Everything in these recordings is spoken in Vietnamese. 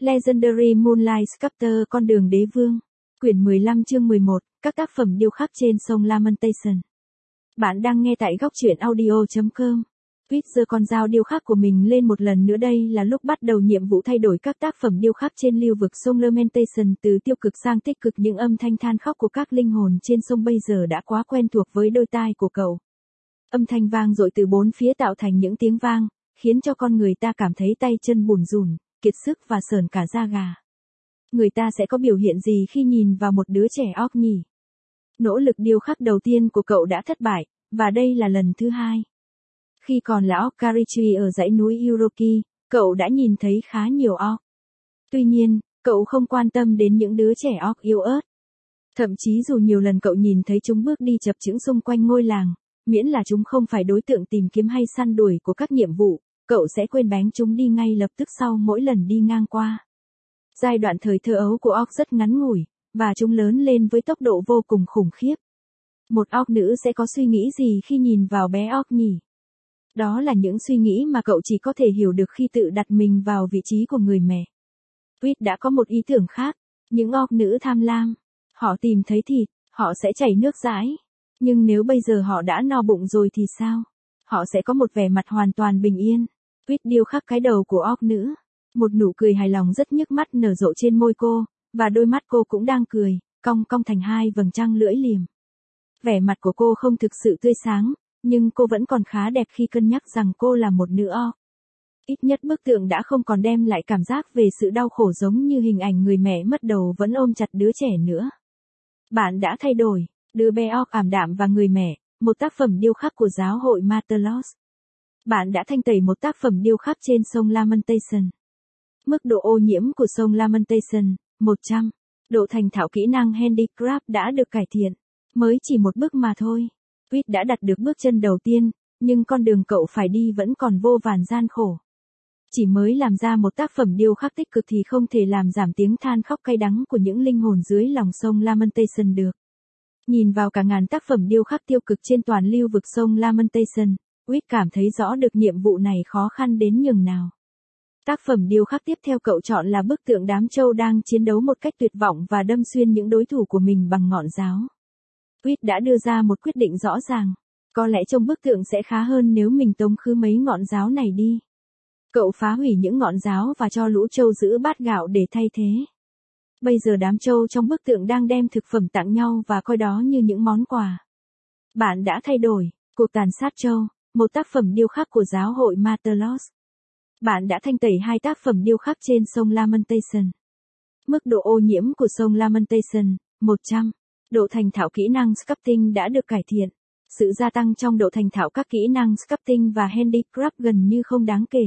Legendary Moonlight Sculptor Con đường đế vương. Quyển 15 chương 11, các tác phẩm điêu khắc trên sông Lamentation. Bạn đang nghe tại góc truyện audio.com. Viết giơ con dao điêu khắc của mình lên một lần nữa, đây là lúc bắt đầu nhiệm vụ thay đổi các tác phẩm điêu khắc trên lưu vực sông Lamentation từ tiêu cực sang tích cực. Những âm thanh than khóc của các linh hồn trên sông bây giờ đã quá quen thuộc với đôi tai của cậu. Âm thanh vang dội từ bốn phía tạo thành những tiếng vang, khiến cho con người ta cảm thấy tay chân bủn rủn, kiệt sức và sởn cả da gà. Người ta sẽ có biểu hiện gì khi nhìn vào một đứa trẻ orc nhỉ? Nỗ lực điêu khắc đầu tiên của cậu đã thất bại, và đây là lần thứ hai. Khi còn là orc Karichi ở dãy núi Uroki, cậu đã nhìn thấy khá nhiều orc. Tuy nhiên, cậu không quan tâm đến những đứa trẻ orc yếu ớt. Thậm chí dù nhiều lần cậu nhìn thấy chúng bước đi chập chững xung quanh ngôi làng, miễn là chúng không phải đối tượng tìm kiếm hay săn đuổi của các nhiệm vụ, cậu sẽ quên bén chúng đi ngay lập tức sau mỗi lần đi ngang qua. Giai đoạn thời thơ ấu của orc rất ngắn ngủi, và chúng lớn lên với tốc độ vô cùng khủng khiếp. Một orc nữ sẽ có suy nghĩ gì khi nhìn vào bé orc nhỉ? Đó là những suy nghĩ mà cậu chỉ có thể hiểu được khi tự đặt mình vào vị trí của người mẹ. Reed đã có một ý tưởng khác. Những orc nữ tham lam. Họ tìm thấy thịt, họ sẽ chảy nước dãi. Nhưng nếu bây giờ họ đã no bụng rồi thì sao? Họ sẽ có một vẻ mặt hoàn toàn bình yên. Reed điêu khắc cái đầu của orc nữ. Một nụ cười hài lòng rất nhức mắt nở rộ trên môi cô, và đôi mắt cô cũng đang cười, cong cong thành hai vầng trăng lưỡi liềm. Vẻ mặt của cô không thực sự tươi sáng, nhưng cô vẫn còn khá đẹp khi cân nhắc rằng cô là một nữ orc. Ít nhất bức tượng đã không còn đem lại cảm giác về sự đau khổ giống như hình ảnh người mẹ mất đầu vẫn ôm chặt đứa trẻ nữa. Bạn đã thay đổi, đứa bé orc ảm đạm và người mẹ, một tác phẩm điêu khắc của giáo hội Martelos. Bạn đã thanh tẩy một tác phẩm điêu khắc trên sông Lamentation. Mức độ ô nhiễm của sông Lamentation, 100. Độ thành thạo kỹ năng handicraft đã được cải thiện. Mới chỉ một bước mà thôi. Reed đã đặt được bước chân đầu tiên, nhưng con đường cậu phải đi vẫn còn vô vàn gian khổ. Chỉ mới làm ra một tác phẩm điêu khắc tích cực thì không thể làm giảm tiếng than khóc cay đắng của những linh hồn dưới lòng sông Lamentation được. Nhìn vào cả ngàn tác phẩm điêu khắc tiêu cực trên toàn lưu vực sông Lamentation, Reed cảm thấy rõ được nhiệm vụ này khó khăn đến nhường nào. Tác phẩm điêu khắc tiếp theo cậu chọn là bức tượng đám trâu đang chiến đấu một cách tuyệt vọng và đâm xuyên những đối thủ của mình bằng ngọn giáo. Reed đã đưa ra một quyết định rõ ràng. Có lẽ trông bức tượng sẽ khá hơn nếu mình tống khứ mấy ngọn giáo này đi. Cậu phá hủy những ngọn giáo và cho lũ trâu giữ bát gạo để thay thế. Bây giờ đám trâu trong bức tượng đang đem thực phẩm tặng nhau và coi đó như những món quà. Bạn đã thay đổi. Cuộc tàn sát trâu, một tác phẩm điêu khắc của giáo hội Martelos. Bạn đã thanh tẩy hai tác phẩm điêu khắc trên sông Lamentation. Mức độ ô nhiễm của sông Lamentation, 100. Độ thành thạo kỹ năng sculpting đã được cải thiện. Sự gia tăng trong độ thành thạo các kỹ năng sculpting và handicraft gần như không đáng kể.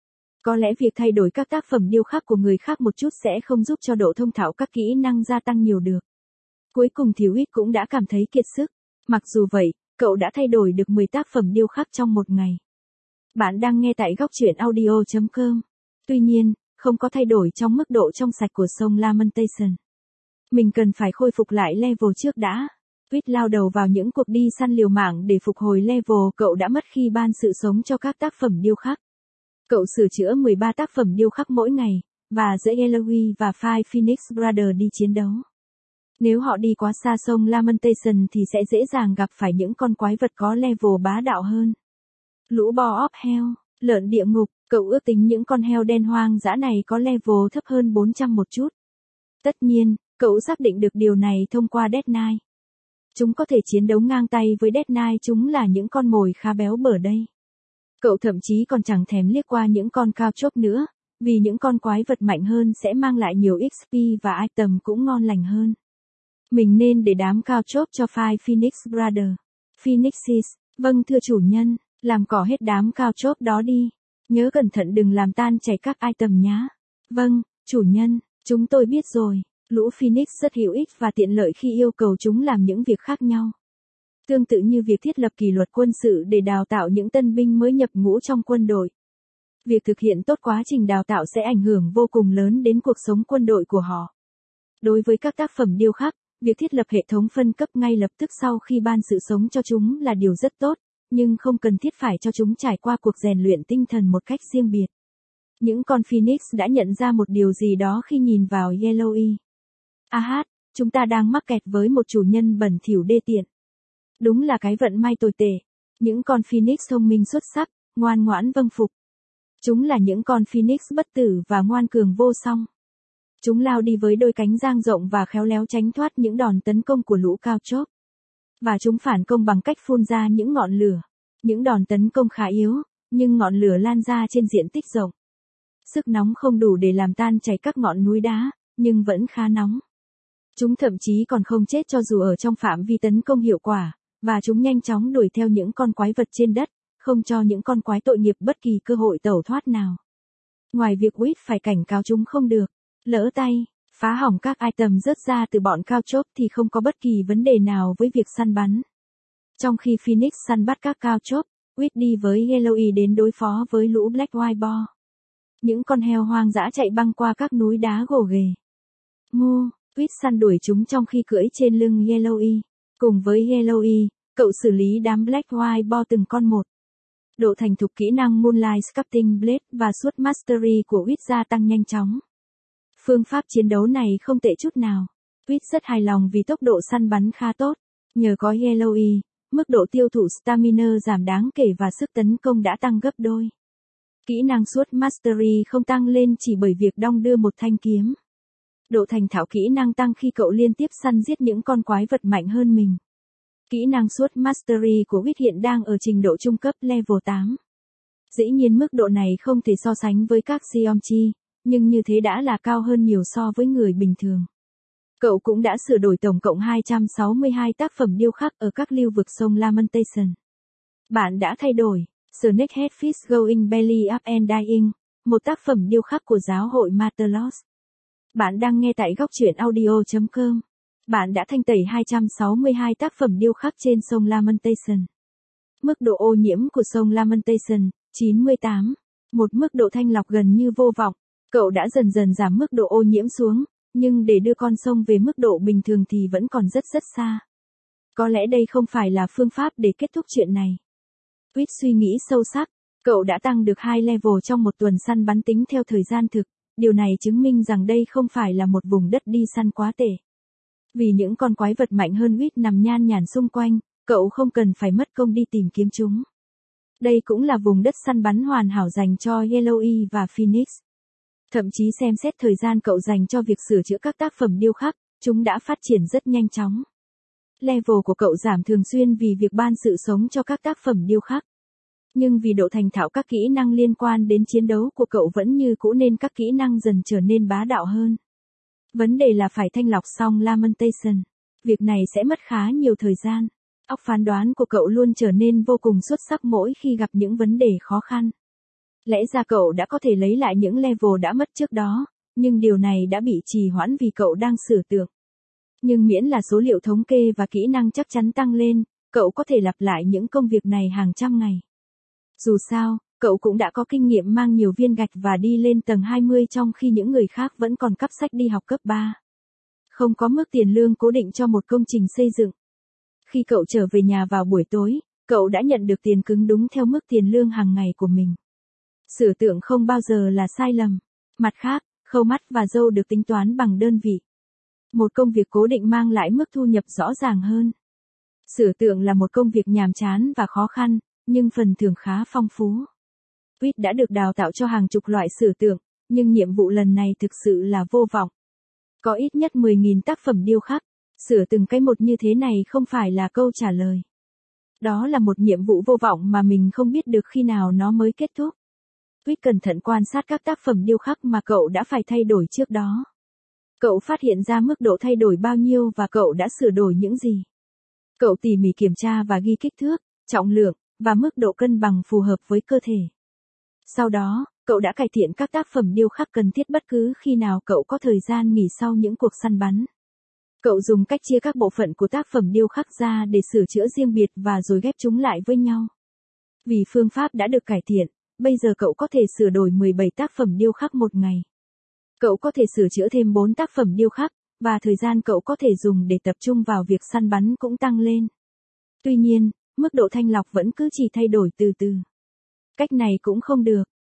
Có lẽ việc thay đổi các tác phẩm điêu khắc của người khác một chút sẽ không giúp cho độ thông thạo các kỹ năng gia tăng nhiều được. Cuối cùng thì Reed cũng đã cảm thấy kiệt sức. Mặc dù vậy, cậu đã thay đổi được 10 tác phẩm điêu khắc trong một ngày. Bạn đang nghe tại góc truyện audio.com. Tuy nhiên, không có thay đổi trong mức độ trong sạch của sông Lamentation. Mình cần phải khôi phục lại level trước đã. Reed lao đầu vào những cuộc đi săn liều mạng để phục hồi level cậu đã mất khi ban sự sống cho các tác phẩm điêu khắc. Cậu sửa chữa 13 tác phẩm điêu khắc mỗi ngày, và dẫn Eloy và Five Phoenix Brothers đi chiến đấu. Nếu họ đi quá xa sông Lamentation thì sẽ dễ dàng gặp phải những con quái vật có level bá đạo hơn. Lũ bò óp heo, lợn địa ngục, cậu ước tính những con heo đen hoang dã này có level thấp hơn 400 một chút. Tất nhiên, cậu xác định được điều này thông qua Death Knight. Chúng có thể chiến đấu ngang tay với Death Knight, chúng là những con mồi khá béo bở đây. Cậu thậm chí còn chẳng thèm liếc qua những con cao chóp nữa, vì những con quái vật mạnh hơn sẽ mang lại nhiều XP và item cũng ngon lành hơn. Mình nên để đám cao chóp cho Five Phoenix Brothers. Phoenixes, vâng thưa chủ nhân, làm cỏ hết đám cao chóp đó đi. Nhớ cẩn thận đừng làm tan chảy các item nhá. Vâng, chủ nhân, chúng tôi biết rồi. Lũ Phoenix rất hữu ích và tiện lợi khi yêu cầu chúng làm những việc khác nhau. Tương tự như việc thiết lập kỷ luật quân sự để đào tạo những tân binh mới nhập ngũ trong quân đội. Việc thực hiện tốt quá trình đào tạo sẽ ảnh hưởng vô cùng lớn đến cuộc sống quân đội của họ. Đối với các tác phẩm điêu khắc, việc thiết lập hệ thống phân cấp ngay lập tức sau khi ban sự sống cho chúng là điều rất tốt, nhưng không cần thiết phải cho chúng trải qua cuộc rèn luyện tinh thần một cách riêng biệt. Những con Phoenix đã nhận ra một điều gì đó khi nhìn vào Yellowy. Chúng ta đang mắc kẹt với một chủ nhân bẩn thỉu đê tiện. Đúng là cái vận may tồi tệ. Những con Phoenix thông minh xuất sắc, ngoan ngoãn vâng phục. Chúng là những con Phoenix bất tử và ngoan cường vô song. Chúng lao đi với đôi cánh dang rộng và khéo léo tránh thoát những đòn tấn công của lũ cao chóp. Và chúng phản công bằng cách phun ra những ngọn lửa. Những đòn tấn công khá yếu, nhưng ngọn lửa lan ra trên diện tích rộng. Sức nóng không đủ để làm tan chảy các ngọn núi đá, nhưng vẫn khá nóng. Chúng thậm chí còn không chết cho dù ở trong phạm vi tấn công hiệu quả, và chúng nhanh chóng đuổi theo những con quái vật trên đất, không cho những con quái tội nghiệp bất kỳ cơ hội tẩu thoát nào. Ngoài việc Whit phải cảnh cáo chúng không được lỡ tay, phá hỏng các item rớt ra từ bọn cao chóp thì không có bất kỳ vấn đề nào với việc săn bắn. Trong khi Phoenix săn bắt các cao chóp, Whit đi với Yellowy đến đối phó với lũ Black White Boar. Những con heo hoang dã chạy băng qua các núi đá gồ ghề. Whit săn đuổi chúng trong khi cưỡi trên lưng Yellowy. Cùng với Yellowy, cậu xử lý đám Black White Boar từng con một. Độ thành thục kỹ năng Moonlight Sculpting Blade và Sword Mastery của Whit gia tăng nhanh chóng. Phương pháp chiến đấu này không tệ chút nào. Whit rất hài lòng vì tốc độ săn bắn khá tốt. Nhờ có Yellowy, mức độ tiêu thụ stamina giảm đáng kể và sức tấn công đã tăng gấp đôi. Kỹ năng Sword Mastery không tăng lên chỉ bởi việc đong đưa một thanh kiếm. Độ thành thạo kỹ năng tăng khi cậu liên tiếp săn giết những con quái vật mạnh hơn mình. Kỹ năng Sword Mastery của Whit hiện đang ở trình độ trung cấp level 8. Dĩ nhiên mức độ này không thể so sánh với các Geomchi, nhưng như thế đã là cao hơn nhiều so với người bình thường. Cậu cũng đã sửa đổi tổng cộng 262 tác phẩm điêu khắc ở các lưu vực sông Lamentation. Bạn đã thay đổi Snakehead Fish Going Belly Up and Dying, một tác phẩm điêu khắc của giáo hội Matelos. Bạn đang nghe tại góc truyện audio.com. Bạn đã thanh tẩy 262 tác phẩm điêu khắc trên sông Lamentation. Mức độ ô nhiễm của sông Lamentation, 98. Một mức độ thanh lọc gần như vô vọng. Cậu đã dần dần giảm mức độ ô nhiễm xuống, nhưng để đưa con sông về mức độ bình thường thì vẫn còn rất xa. Có lẽ đây không phải là phương pháp để kết thúc chuyện này. Whit suy nghĩ sâu sắc. Cậu đã tăng được 2 level trong một tuần săn bắn tính theo thời gian thực. Điều này chứng minh rằng đây không phải là một vùng đất đi săn quá tệ. Vì những con quái vật mạnh hơn Whit nằm nhan nhản xung quanh, cậu không cần phải mất công đi tìm kiếm chúng. Đây cũng là vùng đất săn bắn hoàn hảo dành cho Yellowy và Phoenix. Thậm chí xem xét thời gian cậu dành cho việc sửa chữa các tác phẩm điêu khắc, chúng đã phát triển rất nhanh chóng. Level của cậu giảm thường xuyên vì việc ban sự sống cho các tác phẩm điêu khắc. Nhưng vì độ thành thạo các kỹ năng liên quan đến chiến đấu của cậu vẫn như cũ nên các kỹ năng dần trở nên bá đạo hơn. Vấn đề là phải thanh lọc xong Lamentation. Việc này sẽ mất khá nhiều thời gian. Óc phán đoán của cậu luôn trở nên vô cùng xuất sắc mỗi khi gặp những vấn đề khó khăn. Lẽ ra cậu đã có thể lấy lại những level đã mất trước đó, nhưng điều này đã bị trì hoãn vì cậu đang sửa tượng. Nhưng miễn là số liệu thống kê và kỹ năng chắc chắn tăng lên, cậu có thể lặp lại những công việc này hàng trăm ngày. Dù sao, cậu cũng đã có kinh nghiệm mang nhiều viên gạch và đi lên tầng 20 trong khi những người khác vẫn còn cắp sách đi học cấp 3. Không có mức tiền lương cố định cho một công trình xây dựng. Khi cậu trở về nhà vào buổi tối, cậu đã nhận được tiền cứng đúng theo mức tiền lương hàng ngày của mình. Sửa tượng không bao giờ là sai lầm. Mặt khác, khâu mắt và râu được tính toán bằng đơn vị. Một công việc cố định mang lại mức thu nhập rõ ràng hơn. Sửa tượng là một công việc nhàm chán và khó khăn, nhưng phần thưởng khá phong phú. Whit đã được đào tạo cho hàng chục loại sửa tượng, nhưng nhiệm vụ lần này thực sự là vô vọng. Có ít nhất 10.000 tác phẩm điêu khắc, sửa từng cái một như thế này không phải là câu trả lời. Đó là một nhiệm vụ vô vọng mà mình không biết được khi nào nó mới kết thúc. Whit cẩn thận quan sát các tác phẩm điêu khắc mà cậu đã phải thay đổi trước đó. Cậu phát hiện ra mức độ thay đổi bao nhiêu và cậu đã sửa đổi những gì. Cậu tỉ mỉ kiểm tra và ghi kích thước, trọng lượng, và mức độ cân bằng phù hợp với cơ thể. Sau đó, cậu đã cải thiện các tác phẩm điêu khắc cần thiết bất cứ khi nào cậu có thời gian nghỉ sau những cuộc săn bắn. Cậu dùng cách chia các bộ phận của tác phẩm điêu khắc ra để sửa chữa riêng biệt và rồi ghép chúng lại với nhau. Vì phương pháp đã được cải thiện, bây giờ cậu có thể sửa đổi 17 tác phẩm điêu khắc một ngày. Cậu có thể sửa chữa thêm 4 tác phẩm điêu khắc, và thời gian cậu có thể dùng để tập trung vào việc săn bắn cũng tăng lên. Tuy nhiên, mức độ thanh lọc vẫn cứ chỉ thay đổi từ từ. Cách này cũng không được.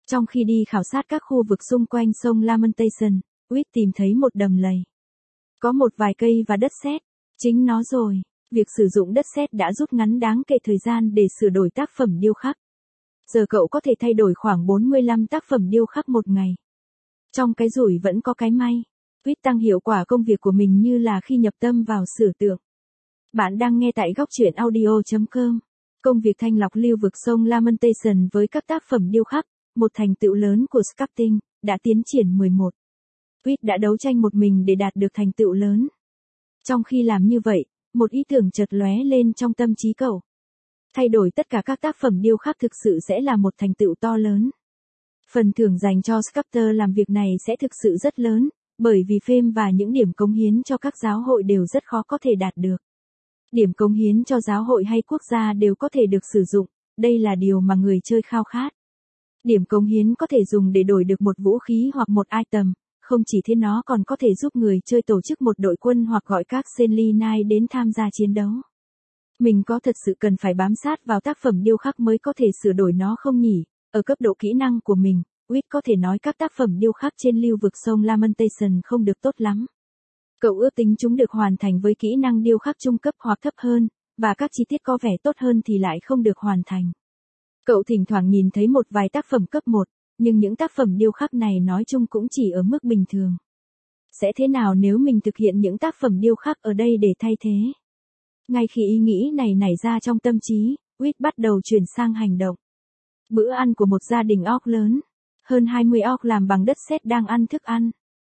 Trong khi đi khảo sát các khu vực xung quanh sông Lamentation, Whit tìm thấy một đầm lầy. Có một vài cây và đất sét. Chính nó rồi, việc sử dụng đất sét đã rút ngắn đáng kể thời gian để sửa đổi tác phẩm điêu khắc. Giờ cậu có thể thay đổi khoảng 45 tác phẩm điêu khắc một ngày. Trong cái rủi vẫn có cái may. Whit tăng hiệu quả công việc của mình như là khi nhập tâm vào sử tượng. Bạn đang nghe tại góc truyện audio.com. Công việc thanh lọc lưu vực sông Lamentation với các tác phẩm điêu khắc, một thành tựu lớn của sculpting, đã tiến triển 11. Whit đã đấu tranh một mình để đạt được thành tựu lớn. Trong khi làm như vậy, một ý tưởng chợt lóe lên trong tâm trí cậu. Thay đổi tất cả các tác phẩm điêu khắc thực sự sẽ là một thành tựu to lớn. Phần thưởng dành cho sculptor làm việc này sẽ thực sự rất lớn, bởi vì fame và những điểm cống hiến cho các giáo hội đều rất khó có thể đạt được. Điểm cống hiến cho giáo hội hay quốc gia đều có thể được sử dụng, đây là điều mà người chơi khao khát. Điểm cống hiến có thể dùng để đổi được một vũ khí hoặc một item, không chỉ thế nó còn có thể giúp người chơi tổ chức một đội quân hoặc gọi các Seleni đến tham gia chiến đấu. Mình có thật sự cần phải bám sát vào tác phẩm điêu khắc mới có thể sửa đổi nó không nhỉ? Ở cấp độ kỹ năng của mình, Whit có thể nói các tác phẩm điêu khắc trên lưu vực sông Lamentation không được tốt lắm. Cậu ước tính chúng được hoàn thành với kỹ năng điêu khắc trung cấp hoặc thấp hơn, và các chi tiết có vẻ tốt hơn thì lại không được hoàn thành. Cậu thỉnh thoảng nhìn thấy một vài tác phẩm cấp 1, nhưng những tác phẩm điêu khắc này nói chung cũng chỉ ở mức bình thường. Sẽ thế nào nếu mình thực hiện những tác phẩm điêu khắc ở đây để thay thế? Ngay khi ý nghĩ này nảy ra trong tâm trí, Whit bắt đầu chuyển sang hành động. Bữa ăn của một gia đình orc lớn. Hơn 20 orc làm bằng đất sét đang ăn thức ăn.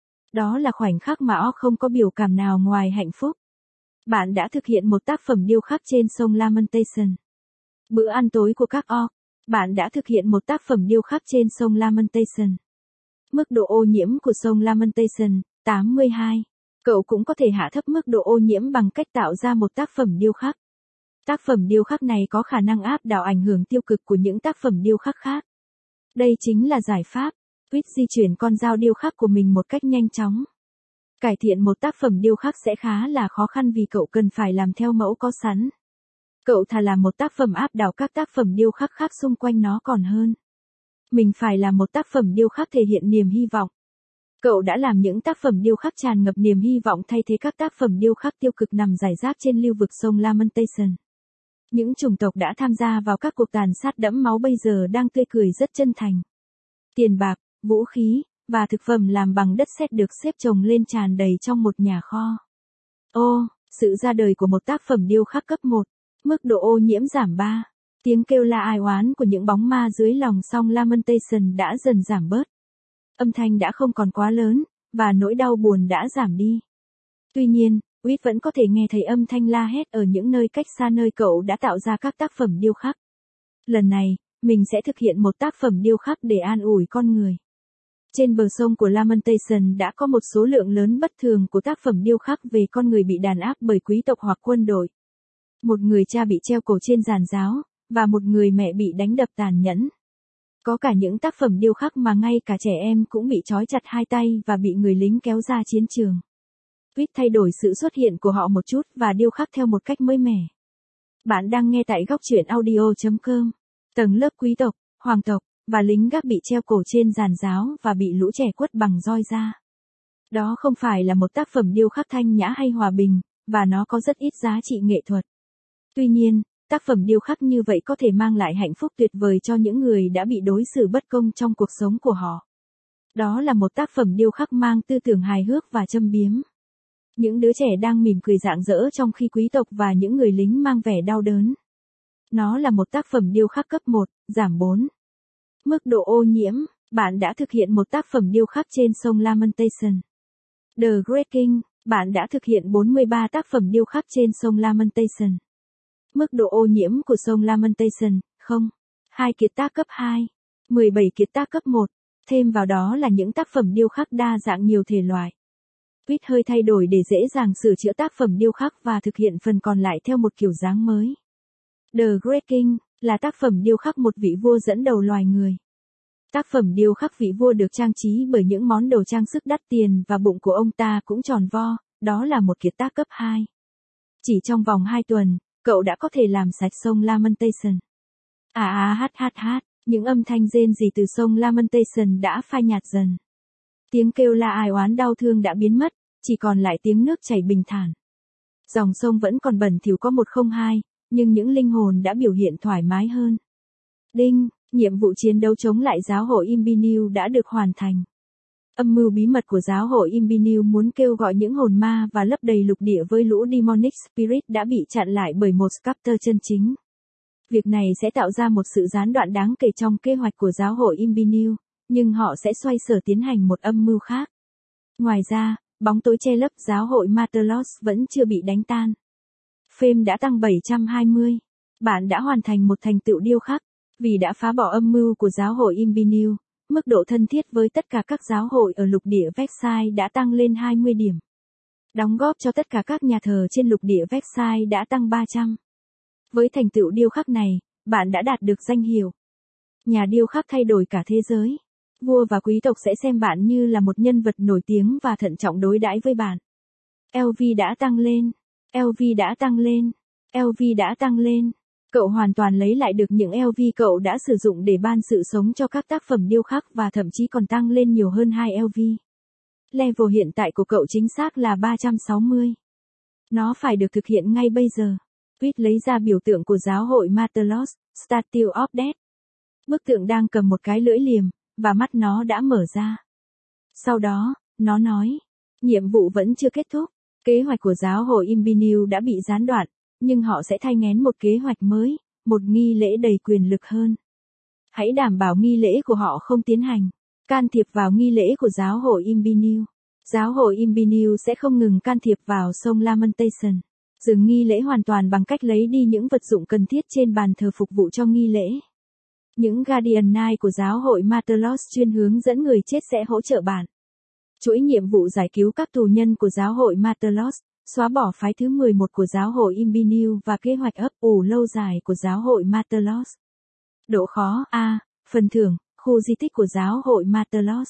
Đó là khoảnh khắc mà orc không có biểu cảm nào ngoài hạnh phúc. Bạn đã thực hiện một tác phẩm điêu khắc trên sông Lamentation. Bữa ăn tối của các orc. Bạn đã thực hiện một tác phẩm điêu khắc trên sông Lamentation. Mức độ ô nhiễm của sông Lamentation, 82. Cậu cũng có thể hạ thấp mức độ ô nhiễm bằng cách tạo ra một tác phẩm điêu khắc. Tác phẩm điêu khắc này có khả năng áp đảo ảnh hưởng tiêu cực của những tác phẩm điêu khắc khác. Đây chính là giải pháp. Whit di chuyển con dao điêu khắc của mình một cách nhanh chóng. Cải thiện một tác phẩm điêu khắc sẽ khá là khó khăn vì cậu cần phải làm theo mẫu có sẵn. Cậu thà làm một tác phẩm áp đảo các tác phẩm điêu khắc khác xung quanh nó còn hơn. Mình phải làm một tác phẩm điêu khắc thể hiện niềm hy vọng. Cậu đã làm những tác phẩm điêu khắc tràn ngập niềm hy vọng thay thế các tác phẩm điêu khắc tiêu cực nằm rải rác trên lưu vực sông Lamentation. Những chủng tộc đã tham gia vào các cuộc tàn sát đẫm máu bây giờ đang tươi cười rất chân thành. Tiền bạc, vũ khí, và thực phẩm làm bằng đất sét được xếp chồng lên tràn đầy trong một nhà kho. Ô, sự ra đời của một tác phẩm điêu khắc cấp 1. Mức độ ô nhiễm giảm 3. Tiếng kêu la ai oán của những bóng ma dưới lòng sông Lamentation đã dần giảm bớt. Âm thanh đã không còn quá lớn, và nỗi đau buồn đã giảm đi. Tuy nhiên, Whit vẫn có thể nghe thấy âm thanh la hét ở những nơi cách xa nơi cậu đã tạo ra các tác phẩm điêu khắc. Lần này, mình sẽ thực hiện một tác phẩm điêu khắc để an ủi con người. Trên bờ sông của Lamentation đã có một số lượng lớn bất thường của tác phẩm điêu khắc về con người bị đàn áp bởi quý tộc hoặc quân đội. Một người cha bị treo cổ trên giàn giáo, và một người mẹ bị đánh đập tàn nhẫn. Có cả những tác phẩm điêu khắc mà ngay cả trẻ em cũng bị trói chặt hai tay và bị người lính kéo ra chiến trường. Whit thay đổi sự xuất hiện của họ một chút và điêu khắc theo một cách mới mẻ. Bạn đang nghe tại góc truyện audio.com. Tầng lớp quý tộc, hoàng tộc, và lính gác bị treo cổ trên giàn giáo và bị lũ trẻ quất bằng roi ra. Đó không phải là một tác phẩm điêu khắc thanh nhã hay hòa bình, và nó có rất ít giá trị nghệ thuật. Tuy nhiên, tác phẩm điêu khắc như vậy có thể mang lại hạnh phúc tuyệt vời cho những người đã bị đối xử bất công trong cuộc sống của họ. Đó là một tác phẩm điêu khắc mang tư tưởng hài hước và châm biếm. Những đứa trẻ đang mỉm cười rạng rỡ trong khi quý tộc và những người lính mang vẻ đau đớn. Nó là một tác phẩm điêu khắc cấp 1, giảm 4. Mức độ ô nhiễm, bạn đã thực hiện một tác phẩm điêu khắc trên sông Lamentation. The Great King, bạn đã thực hiện 43 tác phẩm điêu khắc trên sông Lamentation. Mức độ ô nhiễm của sông Lamentation, 0. 2 kiệt tác cấp 2. 17 kiệt tác cấp 1. Thêm vào đó là những tác phẩm điêu khắc đa dạng nhiều thể loại. Whit hơi thay đổi để dễ dàng sửa chữa tác phẩm điêu khắc và thực hiện phần còn lại theo một kiểu dáng mới. The Great King là tác phẩm điêu khắc một vị vua dẫn đầu loài người. Tác phẩm điêu khắc vị vua được trang trí bởi những món đồ trang sức đắt tiền và bụng của ông ta cũng tròn vo, đó là một kiệt tác cấp 2. Chỉ trong vòng 2 tuần, cậu đã có thể làm sạch sông Lamentation. Những âm thanh rên rỉ từ sông Lamentation đã phai nhạt dần. Tiếng kêu la ai oán đau thương đã biến mất, chỉ còn lại tiếng nước chảy bình thản. Dòng sông vẫn còn bẩn thỉu có 102, nhưng những linh hồn đã biểu hiện thoải mái hơn. Đinh, nhiệm vụ chiến đấu chống lại giáo hội Imbinew đã được hoàn thành. Âm mưu bí mật của giáo hội Imbinew muốn kêu gọi những hồn ma và lấp đầy lục địa với lũ Demonic Spirit đã bị chặn lại bởi một Sculptor chân chính. Việc này sẽ tạo ra một sự gián đoạn đáng kể trong kế hoạch của giáo hội Imbinew, nhưng họ sẽ xoay sở tiến hành một âm mưu khác. Ngoài ra, bóng tối che lấp giáo hội Martelos vẫn chưa bị đánh tan. Fame đã tăng 720. Bạn đã hoàn thành một thành tựu điêu khắc, vì đã phá bỏ âm mưu của giáo hội Imbinew. Mức độ thân thiết với tất cả các giáo hội ở lục địa Vexai đã tăng lên 20 điểm. Đóng góp cho tất cả các nhà thờ trên lục địa Vexai đã tăng 300. Với thành tựu điêu khắc này, bạn đã đạt được danh hiệu nhà điêu khắc thay đổi cả thế giới. Vua và quý tộc sẽ xem bạn như là một nhân vật nổi tiếng và thận trọng đối đãi với bạn. LV đã tăng lên. LV đã tăng lên. LV đã tăng lên. Cậu hoàn toàn lấy lại được những LV cậu đã sử dụng để ban sự sống cho các tác phẩm điêu khắc và thậm chí còn tăng lên nhiều hơn 2 LV. Level hiện tại của cậu chính xác là 360. Nó phải được thực hiện ngay bây giờ. Tweet lấy ra biểu tượng của giáo hội Martelos, Statue of Death. Bức tượng đang cầm một cái lưỡi liềm, và mắt nó đã mở ra. Sau đó, nó nói, nhiệm vụ vẫn chưa kết thúc. Kế hoạch của giáo hội Imbinew đã bị gián đoạn, nhưng họ sẽ thai nghén một kế hoạch mới, một nghi lễ đầy quyền lực hơn. Hãy đảm bảo nghi lễ của họ không tiến hành, can thiệp vào nghi lễ của giáo hội Imbinew. Giáo hội Imbinew sẽ không ngừng can thiệp vào sông Lamentation. Dừng nghi lễ hoàn toàn bằng cách lấy đi những vật dụng cần thiết trên bàn thờ phục vụ cho nghi lễ. Những Guardian Knight của giáo hội Martelos chuyên hướng dẫn người chết sẽ hỗ trợ bạn. Chuỗi nhiệm vụ giải cứu các tù nhân của giáo hội Martelos, xóa bỏ phái thứ 11 của giáo hội Imbinew và kế hoạch ấp ủ lâu dài của giáo hội Martelos. Độ khó A. Phần thưởng, khu di tích của giáo hội Martelos.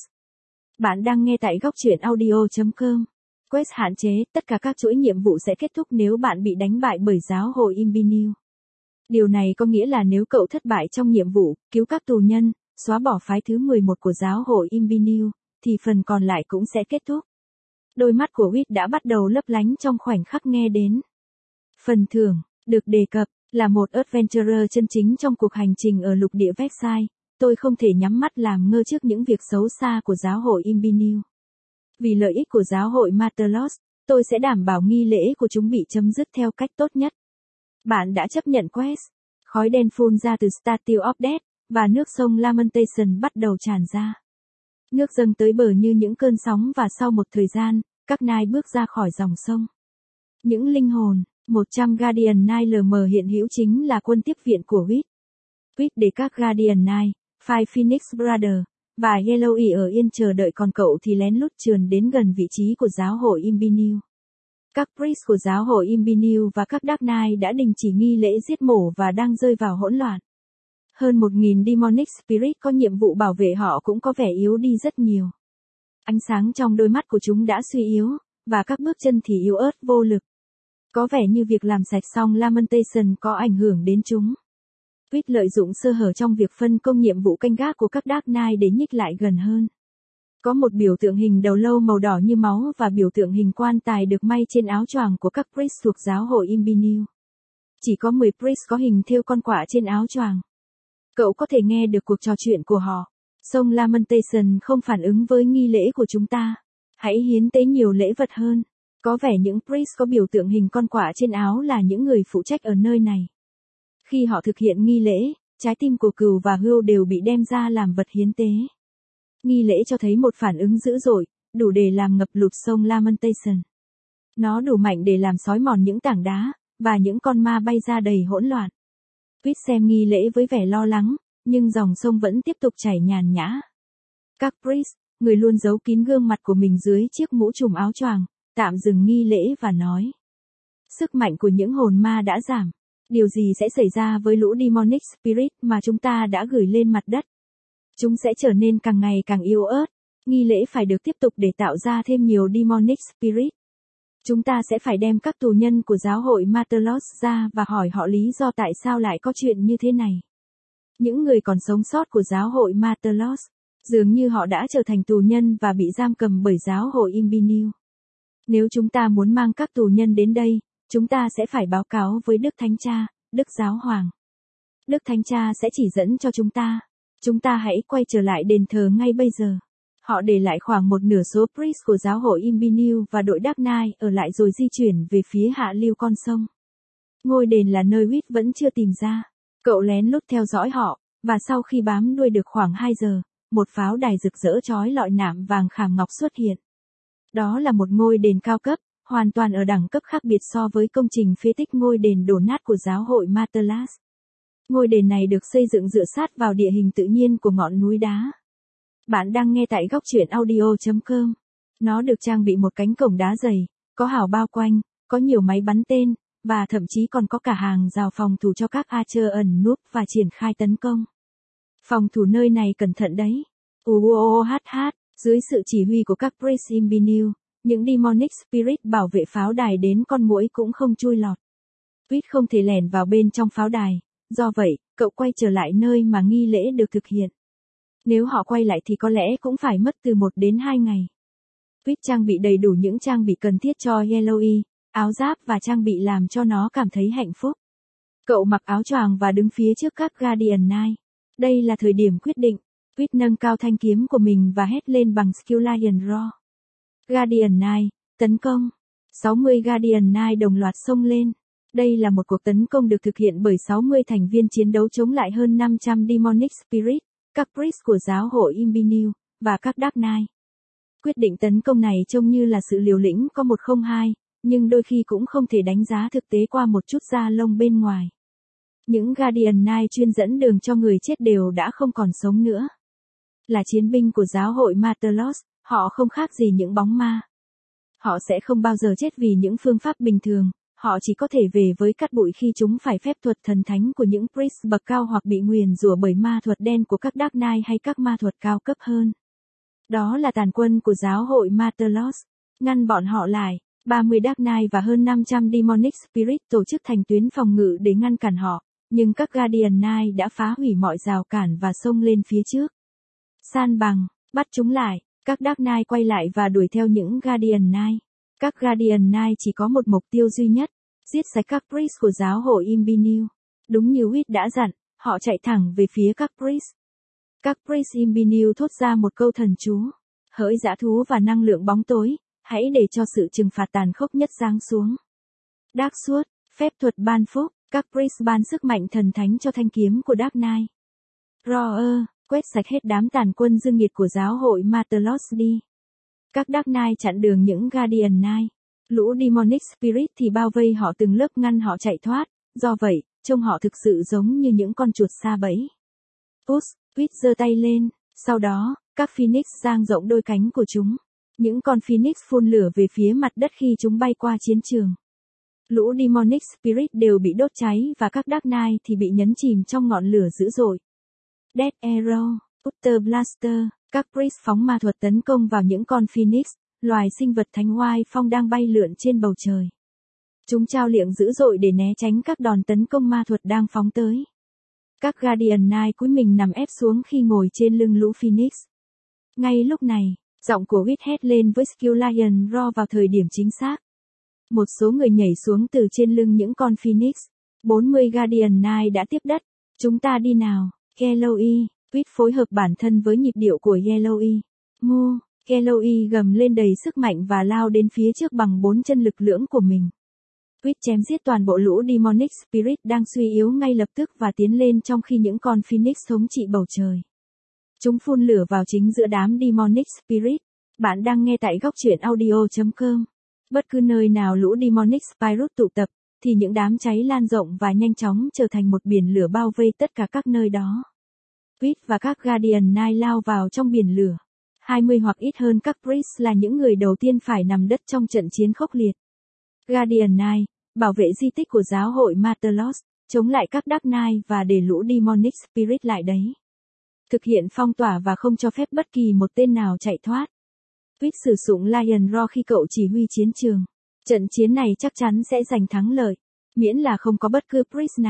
Bạn đang nghe tại góc truyện audio.com. Quest hạn chế, tất cả các chuỗi nhiệm vụ sẽ kết thúc nếu bạn bị đánh bại bởi giáo hội Imbinew. Điều này có nghĩa là nếu cậu thất bại trong nhiệm vụ, cứu các tù nhân, xóa bỏ phái thứ 11 của giáo hội Imbinew, thì phần còn lại cũng sẽ kết thúc. Đôi mắt của Whit đã bắt đầu lấp lánh trong khoảnh khắc nghe đến. Phần thưởng, được đề cập, là một adventurer chân chính trong cuộc hành trình ở lục địa Vexai. Tôi không thể nhắm mắt làm ngơ trước những việc xấu xa của giáo hội Imbinew. Vì lợi ích của giáo hội Martelos, tôi sẽ đảm bảo nghi lễ của chúng bị chấm dứt theo cách tốt nhất. Bạn đã chấp nhận quest. Khói đen phun ra từ Statue of Death, và nước sông Lamentation bắt đầu tràn ra. Nước dâng tới bờ như những cơn sóng và sau một thời gian, các Knight bước ra khỏi dòng sông. Những linh hồn, 100 Guardian Knight LM hiện hữu chính là quân tiếp viện của Whit. Whit để các Guardian Knight, Five Phoenix Brothers, và Yellowy ở yên chờ đợi còn cậu thì lén lút trườn đến gần vị trí của giáo hội Imbinew. Các priest của giáo hội Imbinew và các Dark Knight đã đình chỉ nghi lễ giết mổ và đang rơi vào hỗn loạn. Hơn 1.000 Demonic Spirit có nhiệm vụ bảo vệ họ cũng có vẻ yếu đi rất nhiều. Ánh sáng trong đôi mắt của chúng đã suy yếu, và các bước chân thì yếu ớt vô lực. Có vẻ như việc làm sạch xong Lamentation có ảnh hưởng đến chúng. Whit lợi dụng sơ hở trong việc phân công nhiệm vụ canh gác của các Dark Knight để nhích lại gần hơn. Có một biểu tượng hình đầu lâu màu đỏ như máu và biểu tượng hình quan tài được may trên áo choàng của các priest thuộc giáo hội Imbinew. Chỉ có 10 priest có hình thêu con quạ trên áo choàng. Cậu có thể nghe được cuộc trò chuyện của họ. Sông Lamentation không phản ứng với nghi lễ của chúng ta. Hãy hiến tế nhiều lễ vật hơn. Có vẻ những priest có biểu tượng hình con quạ trên áo là những người phụ trách ở nơi này. Khi họ thực hiện nghi lễ, trái tim của cừu và hươu đều bị đem ra làm vật hiến tế. Nghi lễ cho thấy một phản ứng dữ dội, đủ để làm ngập lụt sông Lamentation. Nó đủ mạnh để làm xói mòn những tảng đá, và những con ma bay ra đầy hỗn loạn. Whit xem nghi lễ với vẻ lo lắng, nhưng dòng sông vẫn tiếp tục chảy nhàn nhã. Các priest, người luôn giấu kín gương mặt của mình dưới chiếc mũ trùm áo choàng, tạm dừng nghi lễ và nói. Sức mạnh của những hồn ma đã giảm. Điều gì sẽ xảy ra với lũ Demonic Spirit mà chúng ta đã gửi lên mặt đất? Chúng sẽ trở nên càng ngày càng yếu ớt. Nghi lễ phải được tiếp tục để tạo ra thêm nhiều Demonic Spirit. Chúng ta sẽ phải đem các tù nhân của giáo hội Martelos ra và hỏi họ lý do tại sao lại có chuyện như thế này. Những người còn sống sót của giáo hội Martelos, dường như họ đã trở thành tù nhân và bị giam cầm bởi giáo hội Imbiniu. Nếu chúng ta muốn mang các tù nhân đến đây, chúng ta sẽ phải báo cáo với Đức Thánh Cha, Đức Giáo Hoàng. Đức Thánh Cha sẽ chỉ dẫn cho chúng ta. Chúng ta hãy quay trở lại đền thờ ngay bây giờ. Họ để lại khoảng một nửa số priest của giáo hội Imbiniu và đội Dark Knight ở lại rồi di chuyển về phía hạ lưu con sông. Ngôi đền là nơi Whit vẫn chưa tìm ra. Cậu lén lút theo dõi họ, và sau khi bám đuôi được khoảng 2 giờ, một pháo đài rực rỡ chói lọi nạm vàng khảm ngọc xuất hiện. Đó là một ngôi đền cao cấp, hoàn toàn ở đẳng cấp khác biệt so với công trình phế tích ngôi đền đổ nát của giáo hội Martelas. Ngôi đền này được xây dựng dựa sát vào địa hình tự nhiên của ngọn núi đá. Bạn đang nghe tại góc truyện audio.com. Nó được trang bị một cánh cổng đá dày, có hào bao quanh, có nhiều máy bắn tên, và thậm chí còn có cả hàng rào phòng thủ cho các archer ẩn núp và triển khai tấn công. Phòng thủ nơi này cẩn thận đấy. Dưới sự chỉ huy của các priest Imbiniu, những demonic spirit bảo vệ pháo đài đến con muỗi cũng không chui lọt. Whit không thể lẻn vào bên trong pháo đài, do vậy, cậu quay trở lại nơi mà nghi lễ được thực hiện. Nếu họ quay lại thì có lẽ cũng phải mất từ 1 đến 2 ngày. Whit trang bị đầy đủ những trang bị cần thiết cho Yellowy, áo giáp và trang bị làm cho nó cảm thấy hạnh phúc. Cậu mặc áo choàng và đứng phía trước các Guardian Knight. Đây là thời điểm quyết định. Whit nâng cao thanh kiếm của mình và hét lên bằng Skillian Roar. Guardian Knight, tấn công. 60 Guardian Knight đồng loạt xông lên. Đây là một cuộc tấn công được thực hiện bởi 60 thành viên chiến đấu chống lại hơn 500 demonic spirit, các priest của giáo hội Imbiniu, và các Dark Knight. Quyết định tấn công này trông như là sự liều lĩnh có 102, nhưng đôi khi cũng không thể đánh giá thực tế qua một chút da lông bên ngoài. Những Guardian Knight chuyên dẫn đường cho người chết đều đã không còn sống nữa. Là chiến binh của giáo hội Martelos, họ không khác gì những bóng ma. Họ sẽ không bao giờ chết vì những phương pháp bình thường, họ chỉ có thể về với cát bụi khi chúng phải phép thuật thần thánh của những priest bậc cao hoặc bị nguyền rủa bởi ma thuật đen của các Dark Knight hay các ma thuật cao cấp hơn. Đó là tàn quân của giáo hội Martelos. Ngăn bọn họ lại, 30 Dark Knight và hơn 500 demonic spirit tổ chức thành tuyến phòng ngự để ngăn cản họ, nhưng các Guardian Knight đã phá hủy mọi rào cản và xông lên phía trước. San bằng, bắt chúng lại, các Dark Knight quay lại và đuổi theo những Guardian Knight. Các Guardian Knight chỉ có một mục tiêu duy nhất, giết sạch các priest của giáo hội Imbiniu. Đúng như Whit đã dặn, họ chạy thẳng về phía các priest. Các priest Imbiniu thốt ra một câu thần chú. Hỡi dã thú và năng lượng bóng tối, hãy để cho sự trừng phạt tàn khốc nhất giáng xuống. Dark Sword, phép thuật ban phúc, các priest ban sức mạnh thần thánh cho thanh kiếm của Dark Knight. Roar, quét sạch hết đám tàn quân dương nhiệt của giáo hội Martelos đi. Các Dark Knight chặn đường những Guardian Knight. Lũ demonic spirit thì bao vây họ từng lớp ngăn họ chạy thoát, do vậy, trông họ thực sự giống như những con chuột sa bẫy. Whit giơ tay lên, sau đó, các Phoenix dang rộng đôi cánh của chúng. Những con Phoenix phun lửa về phía mặt đất khi chúng bay qua chiến trường. Lũ demonic spirit đều bị đốt cháy và các Dark Knight thì bị nhấn chìm trong ngọn lửa dữ dội. Death Arrow, Utter Blaster, các priest phóng ma thuật tấn công vào những con Phoenix, loài sinh vật thánh oai phong đang bay lượn trên bầu trời. Chúng trao liệng dữ dội để né tránh các đòn tấn công ma thuật đang phóng tới. Các Guardian Knight cúi mình nằm ép xuống khi ngồi trên lưng lũ Phoenix. Ngay lúc này, giọng của Whit hét lên với Skillian Roar vào thời điểm chính xác. Một số người nhảy xuống từ trên lưng những con Phoenix. 40 Guardian Knight đã tiếp đất. Chúng ta đi nào, Yellowy. Whit phối hợp bản thân với nhịp điệu của Yellowy. Mu, Yellowy gầm lên đầy sức mạnh và lao đến phía trước bằng 4 chân lực lưỡng của mình. Whit chém giết toàn bộ lũ demonic spirit đang suy yếu ngay lập tức và tiến lên trong khi những con Phoenix thống trị bầu trời. Chúng phun lửa vào chính giữa đám demonic spirit. Bạn đang nghe tại góc truyện audio.com. Bất cứ nơi nào lũ demonic spirit tụ tập, thì những đám cháy lan rộng và nhanh chóng trở thành một biển lửa bao vây tất cả các nơi đó. Whit và các Guardian Knight lao vào trong biển lửa. 20 hoặc ít hơn các priest là những người đầu tiên phải nằm đất trong trận chiến khốc liệt. Guardian Knight, bảo vệ di tích của giáo hội Martelos, chống lại các Dark Knight và để lũ demonic spirit lại đấy. Thực hiện phong tỏa và không cho phép bất kỳ một tên nào chạy thoát. Whit sử dụng Lion Roar khi cậu chỉ huy chiến trường. Trận chiến này chắc chắn sẽ giành thắng lợi, miễn là không có bất cứ priest nào,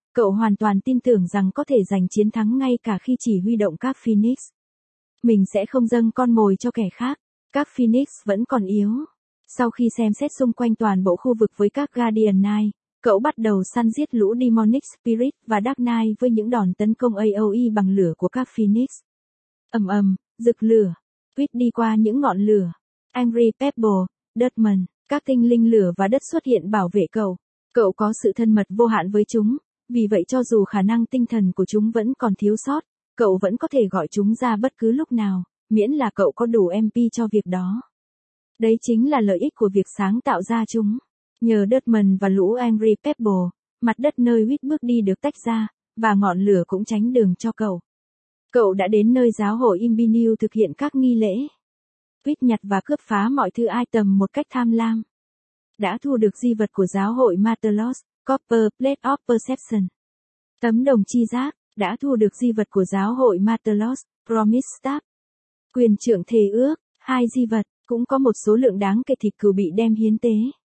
cậu hoàn toàn tin tưởng rằng có thể giành chiến thắng ngay cả khi chỉ huy động các Phoenix. Mình sẽ không dâng con mồi cho kẻ khác. Các Phoenix vẫn còn yếu. Sau khi xem xét xung quanh toàn bộ khu vực với các Guardian Knight, cậu bắt đầu săn giết lũ Demonic Spirit và Dark Knight với những đòn tấn công AoE bằng lửa của các Phoenix. Ầm ầm, rực lửa. Quýt đi qua những ngọn lửa. Angry Pebble, Dustman, các tinh linh lửa và đất xuất hiện bảo vệ cậu. Cậu có sự thân mật vô hạn với chúng, vì vậy cho dù khả năng tinh thần của chúng vẫn còn thiếu sót, cậu vẫn có thể gọi chúng ra bất cứ lúc nào, miễn là cậu có đủ MP cho việc đó. Đấy chính là lợi ích của việc sáng tạo ra chúng. Nhờ Dustman và lũ Angry Pebble, mặt đất nơi Quýt bước đi được tách ra, và ngọn lửa cũng tránh đường cho cậu. Cậu đã đến nơi giáo hội Imbiniu thực hiện các nghi lễ. Quýt nhặt và cướp phá mọi thứ item một cách tham lam. Đã thu được di vật của giáo hội Matelos, Copper Plate of Perception. Tấm đồng chi giác, đã thu được di vật của giáo hội Matelos, Promise Staff. Quyền trượng thề ước, 2 di vật, cũng có một số lượng đáng kể thịt cừu bị đem hiến tế.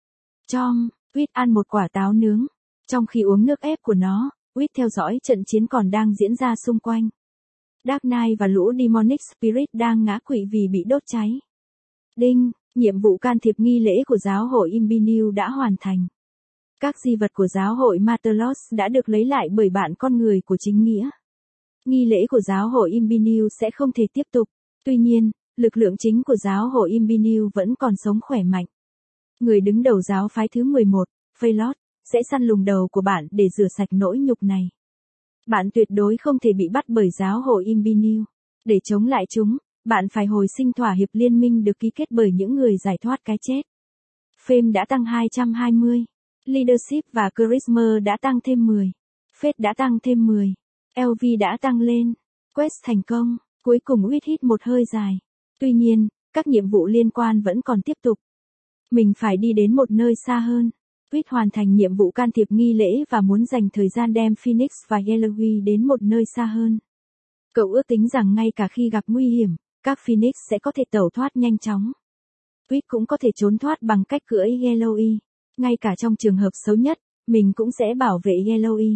Quýt ăn một quả táo nướng. Trong khi uống nước ép của nó, Quýt theo dõi trận chiến còn đang diễn ra xung quanh. Dark Knight và lũ Demonic Spirit đang ngã quỵ vì bị đốt cháy. Đinh, nhiệm vụ can thiệp nghi lễ của giáo hội Imbiniu đã hoàn thành. Các di vật của giáo hội Matelos đã được lấy lại bởi bạn con người của chính nghĩa. Nghi lễ của giáo hội Imbiniu sẽ không thể tiếp tục. Tuy nhiên, lực lượng chính của giáo hội Imbiniu vẫn còn sống khỏe mạnh. Người đứng đầu giáo phái thứ 11, Phaelot, sẽ săn lùng đầu của bạn để rửa sạch nỗi nhục này. Bạn tuyệt đối không thể bị bắt bởi giáo hội Imbiniu. Để chống lại chúng, bạn phải hồi sinh thỏa hiệp liên minh được ký kết bởi những người giải thoát cái chết. Fame đã tăng 220. Leadership và Charisma đã tăng thêm 10. Faith đã tăng thêm 10. LV đã tăng lên. Quest thành công. Cuối cùng Quýt hít một hơi dài. Tuy nhiên, các nhiệm vụ liên quan vẫn còn tiếp tục. Mình phải đi đến một nơi xa hơn. Quýt hoàn thành nhiệm vụ can thiệp nghi lễ và muốn dành thời gian đem Phoenix và Yellowkey đến một nơi xa hơn. Cậu ước tính rằng ngay cả khi gặp nguy hiểm, các Phoenix sẽ có thể tẩu thoát nhanh chóng. Quýt cũng có thể trốn thoát bằng cách cưỡi Yellowkey. Ngay cả trong trường hợp xấu nhất, mình cũng sẽ bảo vệ Yellowkey.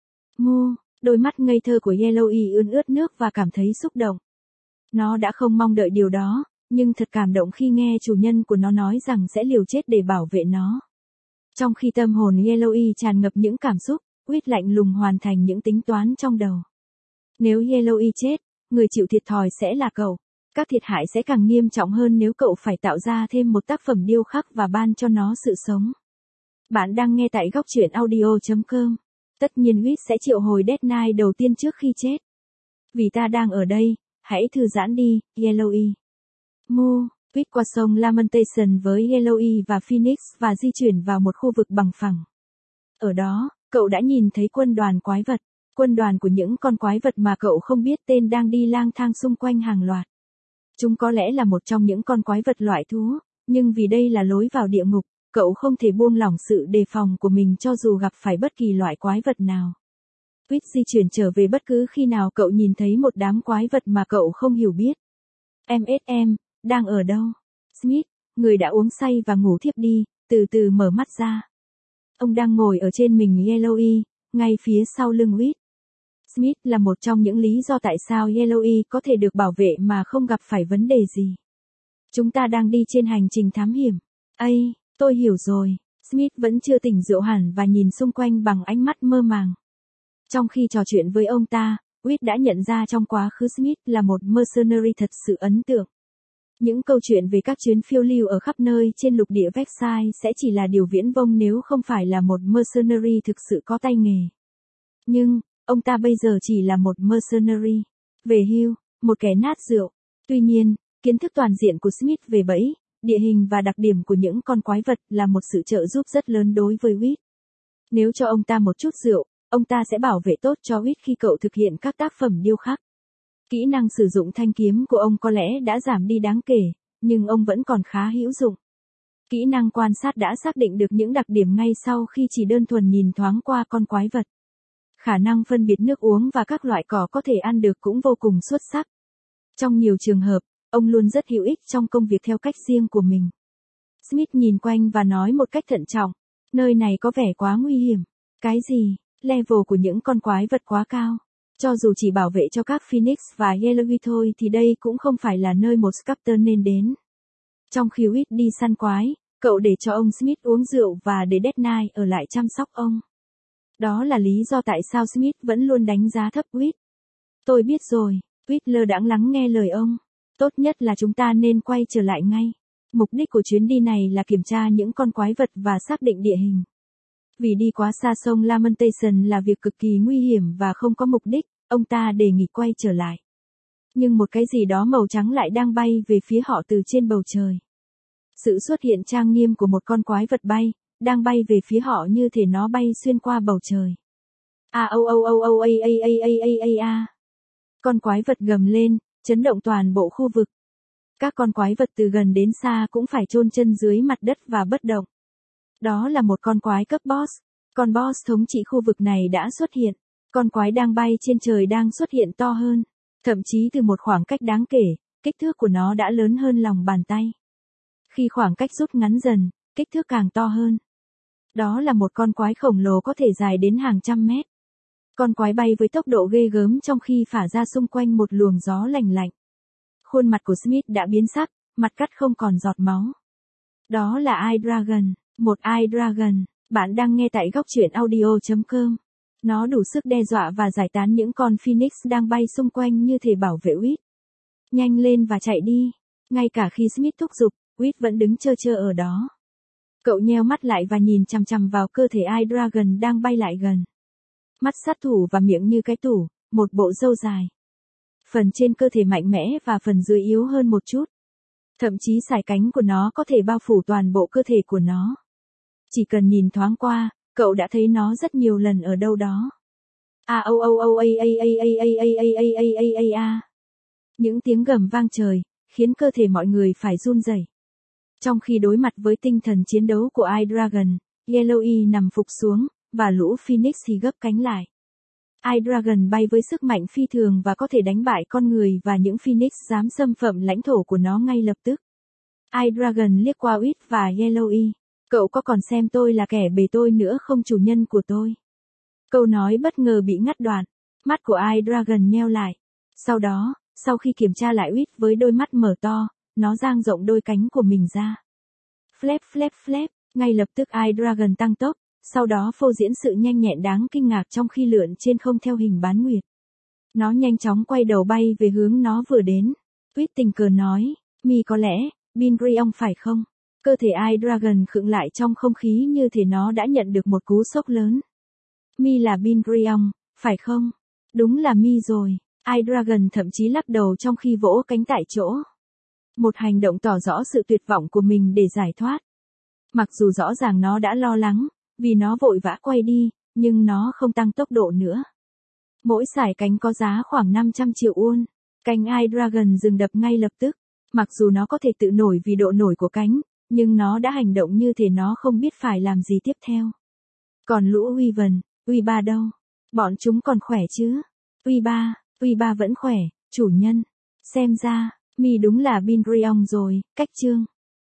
Đôi mắt ngây thơ của Yellowkey ươn ướt nước và cảm thấy xúc động. Nó đã không mong đợi điều đó, nhưng thật cảm động khi nghe chủ nhân của nó nói rằng sẽ liều chết để bảo vệ nó. Trong khi tâm hồn Yellowkey tràn ngập những cảm xúc, Quýt lạnh lùng hoàn thành những tính toán trong đầu. Nếu Yellowkey chết, người chịu thiệt thòi sẽ là cậu. Các thiệt hại sẽ càng nghiêm trọng hơn nếu cậu phải tạo ra thêm một tác phẩm điêu khắc và ban cho nó sự sống. Bạn đang nghe tại góc truyện audio.com. Tất nhiên Quýt sẽ triệu hồi Death Knight đầu tiên trước khi chết. Vì ta đang ở đây, hãy thư giãn đi, Yellowkey. Quýt qua sông Lamentation với Yellowkey và Phoenix và di chuyển vào một khu vực bằng phẳng. Ở đó, cậu đã nhìn thấy quân đoàn quái vật. Quân đoàn của những con quái vật mà cậu không biết tên đang đi lang thang xung quanh hàng loạt. Chúng có lẽ là một trong những con quái vật loại thú, nhưng vì đây là lối vào địa ngục, cậu không thể buông lỏng sự đề phòng của mình cho dù gặp phải bất kỳ loại quái vật nào. Quýt di chuyển trở về bất cứ khi nào cậu nhìn thấy một đám quái vật mà cậu không hiểu biết. MSM, đang ở đâu? Smith, người đã uống say và ngủ thiếp đi, từ từ mở mắt ra. Ông đang ngồi ở trên mình Yellowkey, ngay phía sau lưng Quýt. Smith là một trong những lý do tại sao Yellowkey có thể được bảo vệ mà không gặp phải vấn đề gì. Chúng ta đang đi trên hành trình thám hiểm. Tôi hiểu rồi. Smith vẫn chưa tỉnh rượu hẳn và nhìn xung quanh bằng ánh mắt mơ màng. Trong khi trò chuyện với ông ta, Quýt đã nhận ra trong quá khứ Smith là một mercenary thật sự ấn tượng. Những câu chuyện về các chuyến phiêu lưu ở khắp nơi trên lục địa Versailles sẽ chỉ là điều viễn vông nếu không phải là một mercenary thực sự có tay nghề. Nhưng, ông ta bây giờ chỉ là một mercenary. Về hưu, một kẻ nát rượu. Tuy nhiên, kiến thức toàn diện của Smith về bẫy, địa hình và đặc điểm của những con quái vật là một sự trợ giúp rất lớn đối với Quýt. Nếu cho ông ta một chút rượu, ông ta sẽ bảo vệ tốt cho Quýt khi cậu thực hiện các tác phẩm điêu khắc. Kỹ năng sử dụng thanh kiếm của ông có lẽ đã giảm đi đáng kể, nhưng ông vẫn còn khá hữu dụng. Kỹ năng quan sát đã xác định được những đặc điểm ngay sau khi chỉ đơn thuần nhìn thoáng qua con quái vật. Khả năng phân biệt nước uống và các loại cỏ có thể ăn được cũng vô cùng xuất sắc. Trong nhiều trường hợp, ông luôn rất hữu ích trong công việc theo cách riêng của mình. Smith nhìn quanh và nói một cách thận trọng, nơi này có vẻ quá nguy hiểm. Cái gì? Level của những con quái vật quá cao. Cho dù chỉ bảo vệ cho các Phoenix và Yellowknife thôi thì đây cũng không phải là nơi một Sculptor nên đến. Trong khi Whit đi săn quái, cậu để cho ông Smith uống rượu và để Dead Knight ở lại chăm sóc ông. Đó là lý do tại sao Smith vẫn luôn đánh giá thấp Whit. Tôi biết rồi, Whit lơ đãng lắng nghe lời ông. Tốt nhất là chúng ta nên quay trở lại ngay. Mục đích của chuyến đi này là kiểm tra những con quái vật và xác định địa hình. Vì đi quá xa sông Lamentation là việc cực kỳ nguy hiểm và không có mục đích, ông ta đề nghị quay trở lại. Nhưng một cái gì đó màu trắng lại đang bay về phía họ từ trên bầu trời. Sự xuất hiện trang nghiêm của một con quái vật bay, đang bay về phía họ như thể nó bay xuyên qua bầu trời. Con quái vật gầm lên, chấn động toàn bộ khu vực. Các con quái vật từ gần đến xa cũng phải chôn chân dưới mặt đất và bất động. Đó là một con quái cấp boss. Con boss thống trị khu vực này đã xuất hiện. Con quái đang bay trên trời đang xuất hiện to hơn. Thậm chí từ một khoảng cách đáng kể, kích thước của nó đã lớn hơn lòng bàn tay. Khi khoảng cách rút ngắn dần, kích thước càng to hơn. Đó là một con quái khổng lồ có thể dài đến hàng trăm mét. Con quái bay với tốc độ ghê gớm trong khi phả ra xung quanh một luồng gió lạnh lạnh. Khuôn mặt của Smith đã biến sắc, mặt cắt không còn giọt máu. Đó là iDragon, một iDragon. Bạn đang nghe tại góc truyện audio.com. Nó đủ sức đe dọa và giải tán những con Phoenix đang bay xung quanh như thể bảo vệ Whit. Nhanh lên và chạy đi. Ngay cả khi Smith thúc giục, Whit vẫn đứng trơ trơ ở đó. Cậu nheo mắt lại và nhìn chằm chằm vào cơ thể iDragon đang bay lại gần. Mắt sát thủ và miệng như cái tủ, một bộ râu dài. Phần trên cơ thể mạnh mẽ và phần dưới yếu hơn một chút. Thậm chí sải cánh của nó có thể bao phủ toàn bộ cơ thể của nó. Chỉ cần nhìn thoáng qua, cậu đã thấy nó rất nhiều lần ở đâu đó. Những tiếng gầm vang trời, khiến cơ thể mọi người phải run rẩy. Trong khi đối mặt với tinh thần chiến đấu của iDragon, Yellowknife nằm phục xuống, và lũ Phoenix thì gấp cánh lại. iDragon bay với sức mạnh phi thường và có thể đánh bại con người và những Phoenix dám xâm phạm lãnh thổ của nó ngay lập tức. iDragon liếc qua Whit và Yellowknife. Cậu có còn xem tôi là kẻ bề tôi nữa không, chủ nhân của tôi? Câu nói bất ngờ bị ngắt đoạn. Mắt của iDragon nheo lại. Sau đó, sau khi kiểm tra lại Whit với đôi mắt mở to, nó dang rộng đôi cánh của mình ra. Flap flap flap, ngay lập tức iDragon tăng tốc, sau đó phô diễn sự nhanh nhẹn đáng kinh ngạc trong khi lượn trên không theo hình bán nguyệt. Nó nhanh chóng quay đầu bay về hướng nó vừa đến. Whit tình cờ nói, mi có lẽ, Binbrion phải không? Cơ thể iDragon khựng lại trong không khí như thể nó đã nhận được một cú sốc lớn. Mi là Binbrion, phải không? Đúng là mi rồi. iDragon thậm chí lắc đầu trong khi vỗ cánh tại chỗ. Một hành động tỏ rõ sự tuyệt vọng của mình để giải thoát. Mặc dù rõ ràng nó đã lo lắng, vì nó vội vã quay đi, nhưng nó không tăng tốc độ nữa. Mỗi sải cánh có giá khoảng 500 triệu won. Cánh iDragon dừng đập ngay lập tức. Mặc dù nó có thể tự nổi vì độ nổi của cánh, nhưng nó đã hành động như thể nó không biết phải làm gì tiếp theo. Còn lũ Wyvern, Uy3 đâu? Bọn chúng còn khỏe chứ? Uy3 vẫn khỏe, chủ nhân. Xem ra, mi đúng là Binbrion rồi, cách chương.